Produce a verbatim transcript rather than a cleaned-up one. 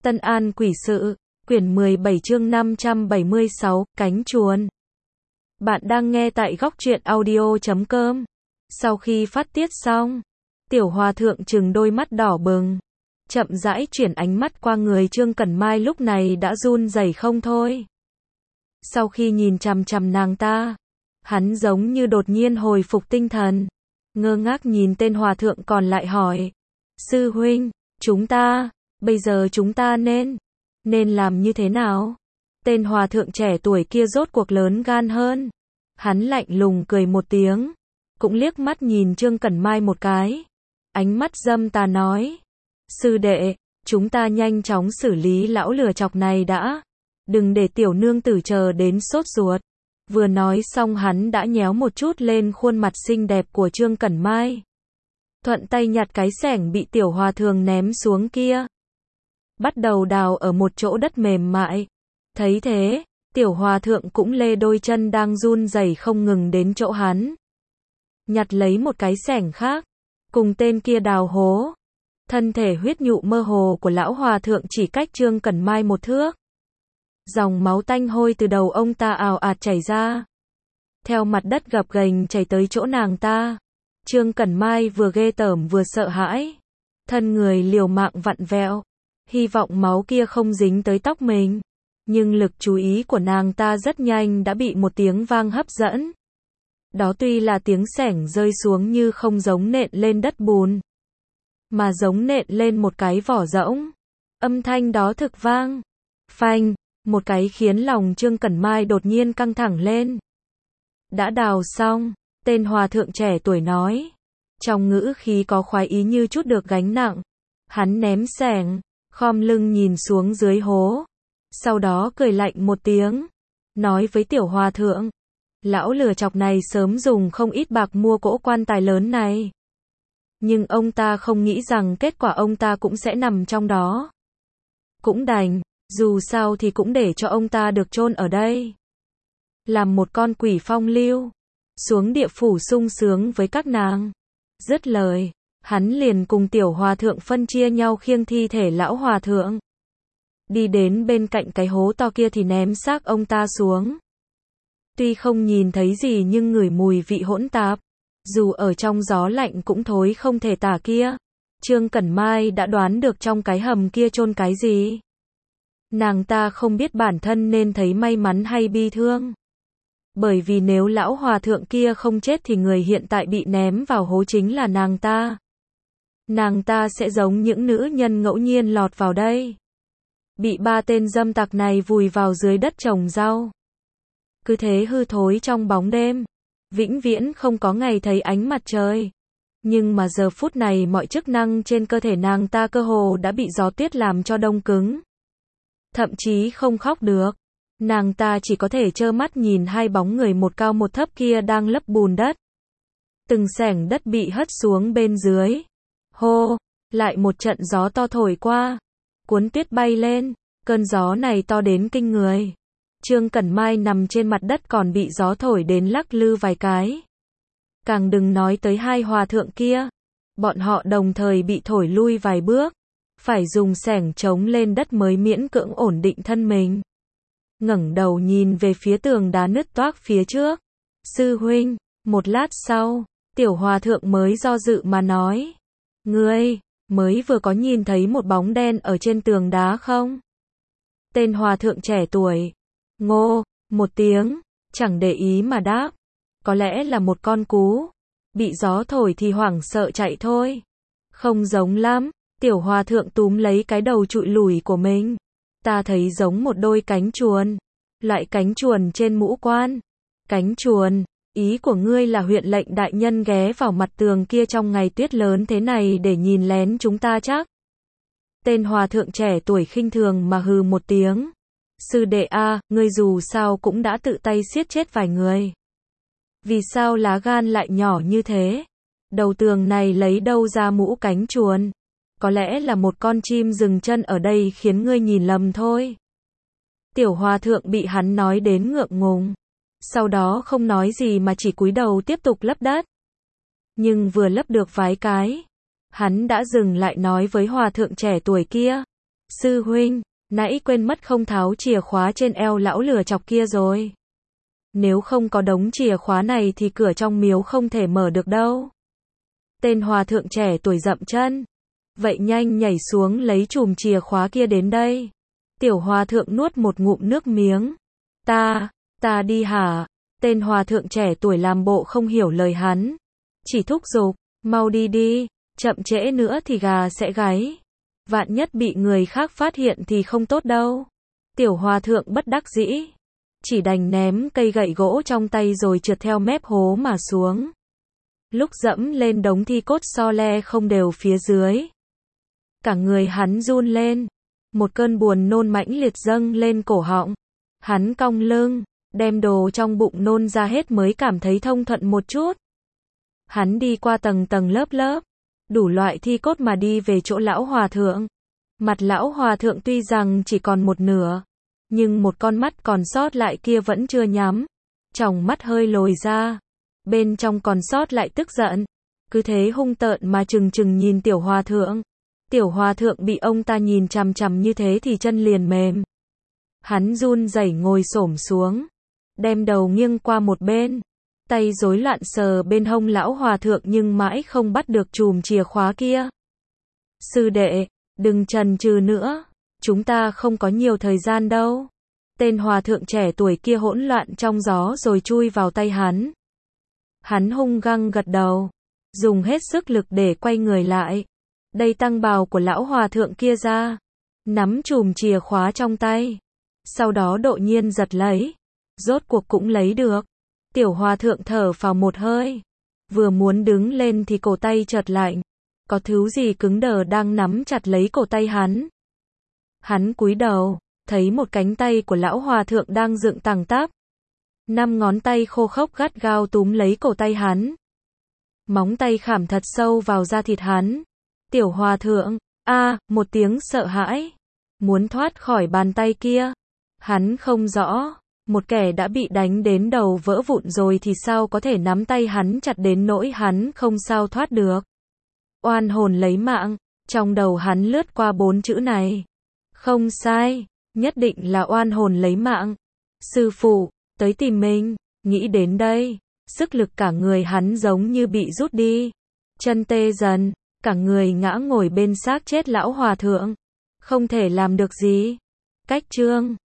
Tân An Quỷ Sự, quyển mười bảy chương năm trăm bảy mươi sáu, Cánh Chuồn. Bạn đang nghe tại góc truyện audio chấm com. Sau khi phát tiết xong, Tiểu Hòa Thượng trừng đôi mắt đỏ bừng, chậm rãi chuyển ánh mắt qua người Trương Cẩn Mai lúc này đã run rẩy không thôi. Sau khi nhìn chằm chằm nàng ta, hắn giống như đột nhiên hồi phục tinh thần, ngơ ngác nhìn tên hòa thượng còn lại hỏi: Sư huynh, chúng ta, bây giờ chúng ta nên, nên làm như thế nào? Tên hòa thượng trẻ tuổi kia rốt cuộc lớn gan hơn. Hắn lạnh lùng cười một tiếng, cũng liếc mắt nhìn Trương Cẩn Mai một cái. Ánh mắt dâm tà nói: Sư đệ, chúng ta nhanh chóng xử lý lão lừa chọc này đã. Đừng để tiểu nương tử chờ đến sốt ruột. Vừa nói xong hắn đã nhéo một chút lên khuôn mặt xinh đẹp của Trương Cẩn Mai. Thuận tay nhặt cái xẻng bị tiểu hòa thượng ném xuống kia, bắt đầu đào ở một chỗ đất mềm mại. Thấy thế, tiểu hòa thượng cũng lê đôi chân đang run rẩy không ngừng đến chỗ hắn, nhặt lấy một cái xẻng khác, cùng tên kia đào hố. Thân thể huyết nhụ mơ hồ của lão hòa thượng chỉ cách Trương Cẩn Mai một thước. Dòng máu tanh hôi từ đầu ông ta ào ạt chảy ra, theo mặt đất gập ghềnh chảy tới chỗ nàng ta. Trương Cẩn Mai vừa ghê tởm vừa sợ hãi, thân người liều mạng vặn vẹo, hy vọng máu kia không dính tới tóc mình. Nhưng lực chú ý của nàng ta rất nhanh đã bị một tiếng vang hấp dẫn. Đó tuy là tiếng xẻng rơi xuống như không giống nện lên đất bùn, mà giống nện lên một cái vỏ rỗng. Âm thanh đó thực vang, phanh, một cái khiến lòng Trương Cẩn Mai đột nhiên căng thẳng lên. Đã đào xong, tên hòa thượng trẻ tuổi nói, trong ngữ khí có khoái ý như chút được gánh nặng. Hắn ném xẻng, khom lưng nhìn xuống dưới hố, sau đó cười lạnh một tiếng, nói với tiểu hòa thượng: Lão lừa chọc này sớm dùng không ít bạc mua cỗ quan tài lớn này, nhưng ông ta không nghĩ rằng kết quả ông ta cũng sẽ nằm trong đó. Cũng đành, dù sao thì cũng để cho ông ta được chôn ở đây, làm một con quỷ phong lưu, xuống địa phủ sung sướng với các nàng. Dứt lời, hắn liền cùng tiểu hòa thượng phân chia nhau khiêng thi thể lão hòa thượng, đi đến bên cạnh cái hố to kia thì ném xác ông ta xuống. Tuy không nhìn thấy gì nhưng ngửi mùi vị hỗn tạp, dù ở trong gió lạnh cũng thối không thể tả kia. Trương Cẩn Mai đã đoán được trong cái hầm kia chôn cái gì. Nàng ta không biết bản thân nên thấy may mắn hay bi thương. Bởi vì nếu lão hòa thượng kia không chết thì người hiện tại bị ném vào hố chính là nàng ta. Nàng ta sẽ giống những nữ nhân ngẫu nhiên lọt vào đây, bị ba tên dâm tặc này vùi vào dưới đất trồng rau, cứ thế hư thối trong bóng đêm, vĩnh viễn không có ngày thấy ánh mặt trời. Nhưng mà giờ phút này mọi chức năng trên cơ thể nàng ta cơ hồ đã bị gió tuyết làm cho đông cứng, thậm chí không khóc được. Nàng ta chỉ có thể trơ mắt nhìn hai bóng người một cao một thấp kia đang lấp bùn đất. Từng xẻng đất bị hất xuống bên dưới. Hô, lại một trận gió to thổi qua, cuốn tuyết bay lên. Cơn gió này to đến kinh người. Trương Cẩn Mai nằm trên mặt đất còn bị gió thổi đến lắc lư vài cái. Càng đừng nói tới hai hòa thượng kia. Bọn họ đồng thời bị thổi lui vài bước, phải dùng xẻng chống lên đất mới miễn cưỡng ổn định thân mình. Ngẩng đầu nhìn về phía tường đá nứt toác phía trước. Sư huynh, một lát sau, tiểu hòa thượng mới do dự mà nói: Ngươi, mới vừa có nhìn thấy một bóng đen ở trên tường đá không? Tên hòa thượng trẻ tuổi, ngô, một tiếng, chẳng để ý mà đáp: Có lẽ là một con cú, bị gió thổi thì hoảng sợ chạy thôi. Không giống lắm, tiểu hòa thượng túm lấy cái đầu trụi lủi của mình. Ta thấy giống một đôi cánh chuồn, loại cánh chuồn trên mũ quan. Cánh chuồn, ý của ngươi là huyện lệnh đại nhân ghé vào mặt tường kia trong ngày tuyết lớn thế này để nhìn lén chúng ta chắc? Tên hòa thượng trẻ tuổi khinh thường mà hừ một tiếng. Sư đệ a, ngươi dù sao cũng đã tự tay giết chết vài người. Vì sao lá gan lại nhỏ như thế? Đầu tường này lấy đâu ra mũ cánh chuồn? Có lẽ là một con chim dừng chân ở đây khiến ngươi nhìn lầm thôi. Tiểu hòa thượng bị hắn nói đến ngượng ngùng, sau đó không nói gì mà chỉ cúi đầu tiếp tục lấp đất. Nhưng vừa lấp được vài cái, hắn đã dừng lại nói với hòa thượng trẻ tuổi kia: Sư huynh, nãy quên mất không tháo chìa khóa trên eo lão lừa chọc kia rồi. Nếu không có đống chìa khóa này thì cửa trong miếu không thể mở được đâu. Tên hòa thượng trẻ tuổi dậm chân. Vậy nhanh nhảy xuống lấy chùm chìa khóa kia đến đây. Tiểu hòa thượng nuốt một ngụm nước miếng. Ta, ta đi hả? Tên hòa thượng trẻ tuổi làm bộ không hiểu lời hắn. Chỉ thúc giục, mau đi đi, chậm trễ nữa thì gà sẽ gáy. Vạn nhất bị người khác phát hiện thì không tốt đâu. Tiểu hòa thượng bất đắc dĩ. Chỉ đành ném cây gậy gỗ trong tay rồi trượt theo mép hố mà xuống. Lúc dẫm lên đống thi cốt so le không đều phía dưới. Cả người hắn run lên. Một cơn buồn nôn mãnh liệt dâng lên cổ họng. Hắn cong lưng, đem đồ trong bụng nôn ra hết mới cảm thấy thông thuận một chút. Hắn đi qua tầng tầng lớp lớp, đủ loại thi cốt mà đi về chỗ lão hòa thượng. Mặt lão hòa thượng tuy rằng chỉ còn một nửa, nhưng một con mắt còn sót lại kia vẫn chưa nhắm. Tròng mắt hơi lồi ra, bên trong còn sót lại tức giận. Cứ thế hung tợn mà trừng trừng nhìn tiểu hòa thượng. Tiểu hòa thượng bị ông ta nhìn chằm chằm như thế thì chân liền mềm. Hắn run rẩy ngồi xổm xuống, đem đầu nghiêng qua một bên, tay rối loạn sờ bên hông lão hòa thượng nhưng mãi không bắt được chùm chìa khóa kia. Sư đệ, đừng chần chừ nữa, chúng ta không có nhiều thời gian đâu. Tên hòa thượng trẻ tuổi kia hỗn loạn trong gió rồi chui vào tay hắn. Hắn hung găng gật đầu, dùng hết sức lực để quay người lại. Đây tăng bào của lão hòa thượng kia ra, nắm chùm chìa khóa trong tay. Sau đó độ nhiên giật lấy, rốt cuộc cũng lấy được. Tiểu hòa thượng thở phào một hơi, vừa muốn đứng lên thì cổ tay chợt lạnh. Có thứ gì cứng đờ đang nắm chặt lấy cổ tay hắn. Hắn cúi đầu, thấy một cánh tay của lão hòa thượng đang dựng tằng tắp. Năm ngón tay khô khốc gắt gao túm lấy cổ tay hắn. Móng tay khảm thật sâu vào da thịt hắn. Tiểu hòa thượng, a, một tiếng sợ hãi, muốn thoát khỏi bàn tay kia. Hắn không rõ, một kẻ đã bị đánh đến đầu vỡ vụn rồi thì sao có thể nắm tay hắn chặt đến nỗi hắn không sao thoát được. Oan hồn lấy mạng, trong đầu hắn lướt qua bốn chữ này. Không sai, nhất định là oan hồn lấy mạng. Sư phụ, tới tìm mình, nghĩ đến đây, sức lực cả người hắn giống như bị rút đi. Chân tê dần, cả người ngã ngồi bên xác chết lão hòa thượng. Không thể làm được gì. Cách chương